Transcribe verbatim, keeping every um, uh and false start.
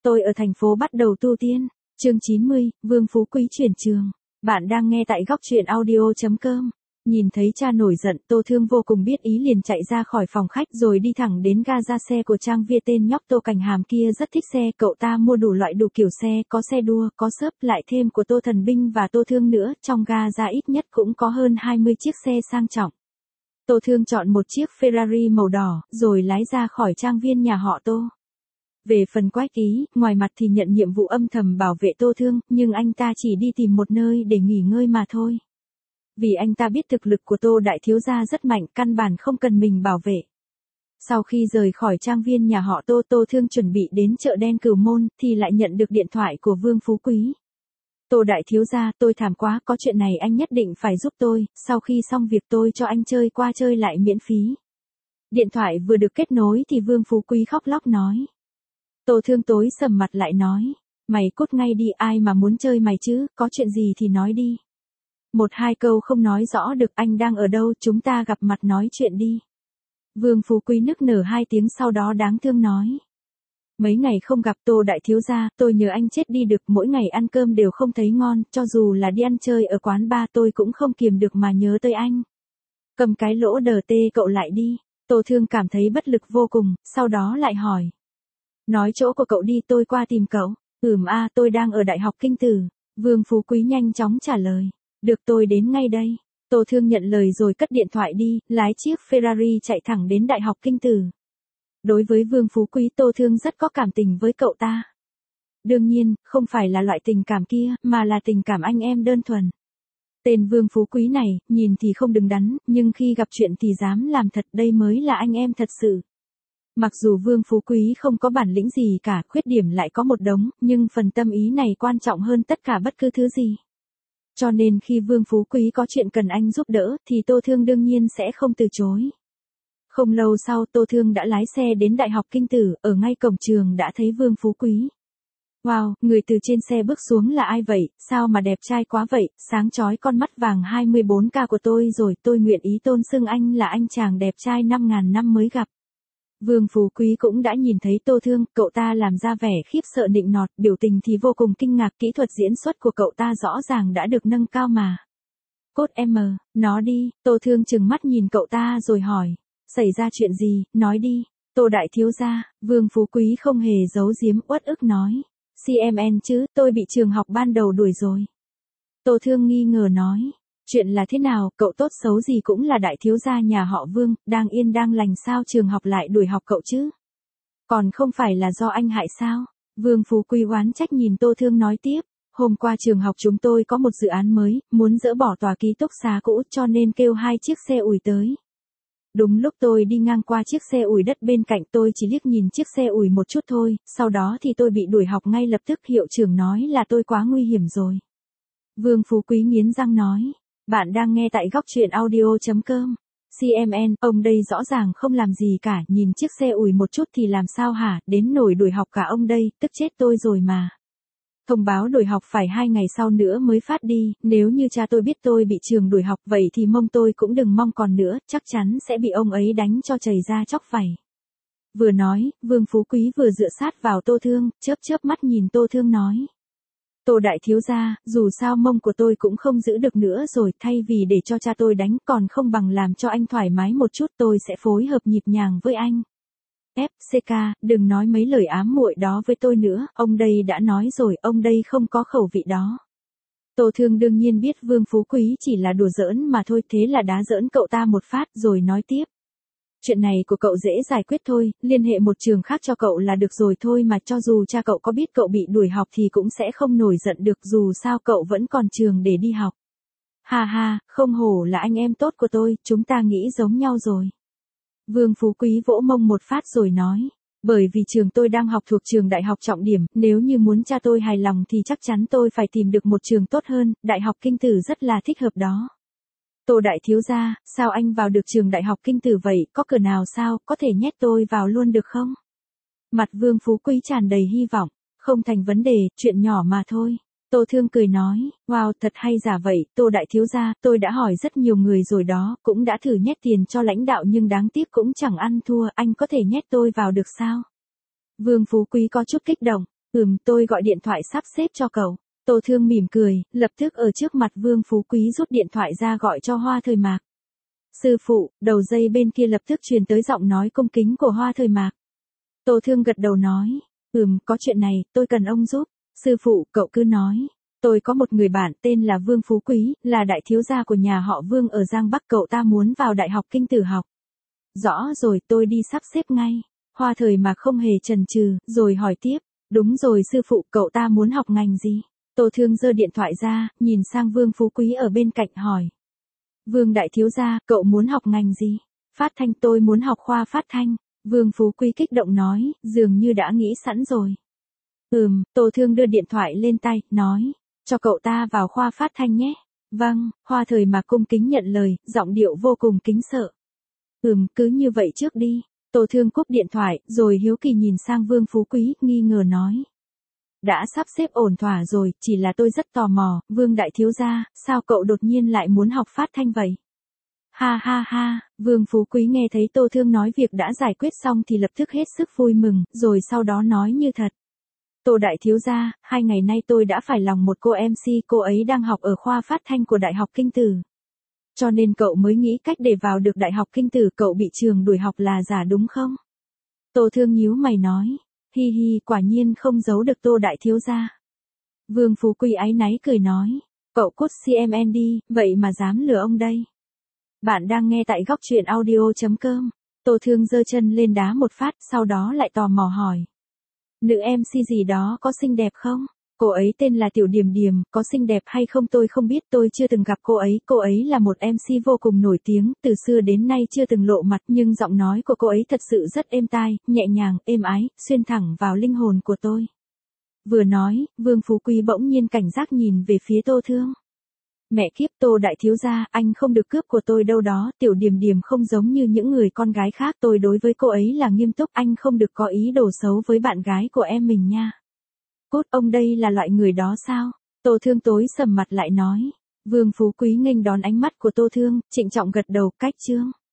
tôi ở thành phố bắt đầu tu tiên. Chương chín mươi, Vương Phú Quý chuyển trường. Bạn đang nghe tại góc truyện audio chấm com. Nhìn thấy cha nổi giận, Tô Thương vô cùng biết ý liền chạy ra khỏi phòng khách rồi đi thẳng đến ga ra xe của Trang Via. Tên nhóc Tô Cảnh Hàm kia rất thích xe, cậu ta mua đủ loại đủ kiểu xe, có xe đua, có xớp, lại thêm của Tô Thần Binh và Tô Thương nữa, trong ga ra ít nhất cũng có hơn hai mươi chiếc xe sang trọng. Tô Thương chọn một chiếc Ferrari màu đỏ, rồi lái ra khỏi trang viên nhà họ Tô. Về phần Quách Ý, ngoài mặt thì nhận nhiệm vụ âm thầm bảo vệ Tô Thương, nhưng anh ta chỉ đi tìm một nơi để nghỉ ngơi mà thôi. Vì anh ta biết thực lực của Tô đại thiếu gia rất mạnh, căn bản không cần mình bảo vệ. Sau khi rời khỏi trang viên nhà họ Tô, Tô Thương chuẩn bị đến chợ đen Cửu Môn, thì lại nhận được điện thoại của Vương Phú Quý. Tô đại thiếu gia, tôi thảm quá, có chuyện này anh nhất định phải giúp tôi, sau khi xong việc tôi cho anh chơi qua chơi lại miễn phí. Điện thoại vừa được kết nối thì Vương Phú Quý khóc lóc nói. Tô Thương tối sầm mặt lại nói, mày cút ngay đi, ai mà muốn chơi mày chứ, có chuyện gì thì nói đi. Một hai câu không nói rõ được, anh đang ở đâu, chúng ta gặp mặt nói chuyện đi. Vương Phú Quý nức nở hai tiếng sau đó đáng thương nói. Mấy ngày không gặp Tô đại thiếu gia, tôi nhớ anh chết đi được, mỗi ngày ăn cơm đều không thấy ngon, cho dù là đi ăn chơi ở quán bar tôi cũng không kiềm được mà nhớ tới anh. Cầm cái lỗ đờ tê cậu lại đi. Tô Thương cảm thấy bất lực vô cùng, sau đó lại hỏi. Nói chỗ của cậu đi, tôi qua tìm cậu. Ừm a, tôi đang ở Đại học Kinh Tử. Vương Phú Quý nhanh chóng trả lời. Được, tôi đến ngay đây. Tô Thương nhận lời rồi cất điện thoại đi, lái chiếc Ferrari chạy thẳng đến Đại học Kinh Tử. Đối với Vương Phú Quý, Tô Thương rất có cảm tình với cậu ta. Đương nhiên, không phải là loại tình cảm kia, mà là tình cảm anh em đơn thuần. Tên Vương Phú Quý này, nhìn thì không đứng đắn, nhưng khi gặp chuyện thì dám làm thật, đây mới là anh em thật sự. Mặc dù Vương Phú Quý không có bản lĩnh gì cả, khuyết điểm lại có một đống, nhưng phần tâm ý này quan trọng hơn tất cả bất cứ thứ gì. Cho nên khi Vương Phú Quý có chuyện cần anh giúp đỡ, thì Tô Thương đương nhiên sẽ không từ chối. Không lâu sau, Tô Thương đã lái xe đến Đại học Kinh Tử, ở ngay cổng trường đã thấy Vương Phú Quý. Wow, người từ trên xe bước xuống là ai vậy, sao mà đẹp trai quá vậy, sáng chói con mắt vàng hai mươi bốn K của tôi rồi, tôi nguyện ý tôn xưng anh là anh chàng đẹp trai năm ngàn năm mới gặp. Vương Phú Quý cũng đã nhìn thấy Tô Thương, cậu ta làm ra vẻ khiếp sợ nịnh nọt, biểu tình thì vô cùng kinh ngạc, kỹ thuật diễn xuất của cậu ta rõ ràng đã được nâng cao mà. Cốt em, nó đi. Tô Thương trừng mắt nhìn cậu ta rồi hỏi, xảy ra chuyện gì, nói đi. Tô đại thiếu gia, Vương Phú Quý không hề giấu giếm, uất ức nói, xê em en chứ, tôi bị trường học ban đầu đuổi rồi. Tô Thương nghi ngờ nói, chuyện là thế nào, cậu tốt xấu gì cũng là đại thiếu gia nhà họ Vương, đang yên đang lành sao trường học lại đuổi học cậu chứ? Còn không phải là do anh hại sao? Vương Phú Quý oán trách nhìn Tô Thương nói tiếp, hôm qua trường học chúng tôi có một dự án mới, muốn dỡ bỏ tòa ký túc xá cũ cho nên kêu hai chiếc xe ủi tới. Đúng lúc tôi đi ngang qua chiếc xe ủi đất bên cạnh, tôi chỉ liếc nhìn chiếc xe ủi một chút thôi, sau đó thì tôi bị đuổi học ngay lập tức, hiệu trưởng nói là tôi quá nguy hiểm rồi. Vương Phú Quý nghiến răng nói. Bạn đang nghe tại góc truyện audio chấm com. xê em en, ông đây rõ ràng không làm gì cả, nhìn chiếc xe ủi một chút thì làm sao hả, đến nổi đuổi học cả ông đây, tức chết tôi rồi mà. Thông báo đuổi học phải hai ngày sau nữa mới phát đi, nếu như cha tôi biết tôi bị trường đuổi học vậy thì mong tôi cũng đừng mong còn nữa, chắc chắn sẽ bị ông ấy đánh cho chảy ra chóc vảy. Vừa nói, Vương Phú Quý vừa dựa sát vào Tô Thương, chớp chớp mắt nhìn Tô Thương nói. Tô đại thiếu gia, dù sao mông của tôi cũng không giữ được nữa rồi, thay vì để cho cha tôi đánh còn không bằng làm cho anh thoải mái một chút, tôi sẽ phối hợp nhịp nhàng với anh. ép xê ca, đừng nói mấy lời ám muội đó với tôi nữa, ông đây đã nói rồi, ông đây không có khẩu vị đó. Tô Thương đương nhiên biết Vương Phú Quý chỉ là đùa giỡn mà thôi, thế là đá giỡn cậu ta một phát rồi nói tiếp. Chuyện này của cậu dễ giải quyết thôi, liên hệ một trường khác cho cậu là được rồi thôi mà, cho dù cha cậu có biết cậu bị đuổi học thì cũng sẽ không nổi giận được, dù sao cậu vẫn còn trường để đi học. Ha ha, không hổ là anh em tốt của tôi, chúng ta nghĩ giống nhau rồi. Vương Phú Quý vỗ mông một phát rồi nói, bởi vì trường tôi đang học thuộc trường đại học trọng điểm, nếu như muốn cha tôi hài lòng thì chắc chắn tôi phải tìm được một trường tốt hơn, Đại học Kinh Tử rất là thích hợp đó. Tô đại thiếu gia, sao anh vào được trường Đại học Kinh Tử vậy, có cửa nào sao, có thể nhét tôi vào luôn được không? Mặt Vương Phú Quý tràn đầy hy vọng, không thành vấn đề, chuyện nhỏ mà thôi. Tô Thương cười nói, wow, thật hay giả vậy, Tô đại thiếu gia, tôi đã hỏi rất nhiều người rồi đó, cũng đã thử nhét tiền cho lãnh đạo nhưng đáng tiếc cũng chẳng ăn thua, anh có thể nhét tôi vào được sao? Vương Phú Quý có chút kích động, Ừm, tôi gọi điện thoại sắp xếp cho cậu. Tô Thương mỉm cười, lập tức ở trước mặt Vương Phú Quý rút điện thoại ra gọi cho Hoa Thời Mạc. Sư phụ, đầu dây bên kia lập tức truyền tới giọng nói cung kính của Hoa Thời Mạc. Tô Thương gật đầu nói, ừm, có chuyện này, tôi cần ông giúp. Sư phụ, cậu cứ nói. Tôi có một người bạn tên là Vương Phú Quý, là đại thiếu gia của nhà họ Vương ở Giang Bắc, cậu ta muốn vào Đại học Kinh Tử học. Rõ rồi, tôi đi sắp xếp ngay. Hoa Thời Mạc không hề chần chừ, rồi hỏi tiếp, đúng rồi sư phụ, cậu ta muốn học ngành gì? Tô Thương giơ điện thoại ra, nhìn sang Vương Phú Quý ở bên cạnh hỏi. Vương đại thiếu gia, cậu muốn học ngành gì? Phát thanh, tôi muốn học khoa phát thanh. Vương Phú Quý kích động nói, dường như đã nghĩ sẵn rồi. Ừm, Tô Thương đưa điện thoại lên tay, nói, cho cậu ta vào khoa phát thanh nhé. Vâng, Hoa Thời Mạc cung kính nhận lời, giọng điệu vô cùng kính sợ. Ừm, cứ như vậy trước đi. Tô Thương cúp điện thoại, rồi hiếu kỳ nhìn sang Vương Phú Quý, nghi ngờ nói. Đã sắp xếp ổn thỏa rồi, chỉ là tôi rất tò mò, Vương đại thiếu gia, sao cậu đột nhiên lại muốn học phát thanh vậy? Ha ha ha, Vương Phú Quý nghe thấy Tô Thương nói việc đã giải quyết xong thì lập tức hết sức vui mừng, rồi sau đó nói như thật. Tô đại thiếu gia, hai ngày nay tôi đã phải lòng một cô em xê, cô ấy đang học ở khoa phát thanh của Đại học Kinh Tử. Cho nên cậu mới nghĩ cách để vào được Đại học Kinh Tử, cậu bị trường đuổi học là giả đúng không? Tô Thương nhíu mày nói, hi hi, quả nhiên không giấu được Tô đại thiếu gia. Vương Phú Quý áy náy cười nói, cậu cút xê em en đi, vậy mà dám lừa ông đây. Bạn đang nghe tại góc truyện audio chấm com. Tô Thương giơ chân lên đá một phát, sau đó lại tò mò hỏi. Nữ em xê gì đó có xinh đẹp không? Cô ấy tên là Tiểu Điềm Điềm, có xinh đẹp hay không tôi không biết, tôi chưa từng gặp cô ấy. Cô ấy là một em xê vô cùng nổi tiếng, từ xưa đến nay chưa từng lộ mặt, nhưng giọng nói của cô ấy thật sự rất êm tai, nhẹ nhàng, êm ái, xuyên thẳng vào linh hồn của tôi. Vừa nói, Vương Phú Quý bỗng nhiên cảnh giác nhìn về phía Tô Thương. Mẹ kiếp, Tô đại thiếu gia, anh không được cướp của tôi đâu đó, Tiểu Điềm Điềm không giống như những người con gái khác, tôi đối với cô ấy là nghiêm túc, anh không được có ý đồ xấu với bạn gái của em mình nha. Cốt, ông đây là loại người đó sao? Tô Thương tối sầm mặt lại nói. Vương Phú Quý nghênh đón ánh mắt của Tô Thương, trịnh trọng gật đầu, cách chương.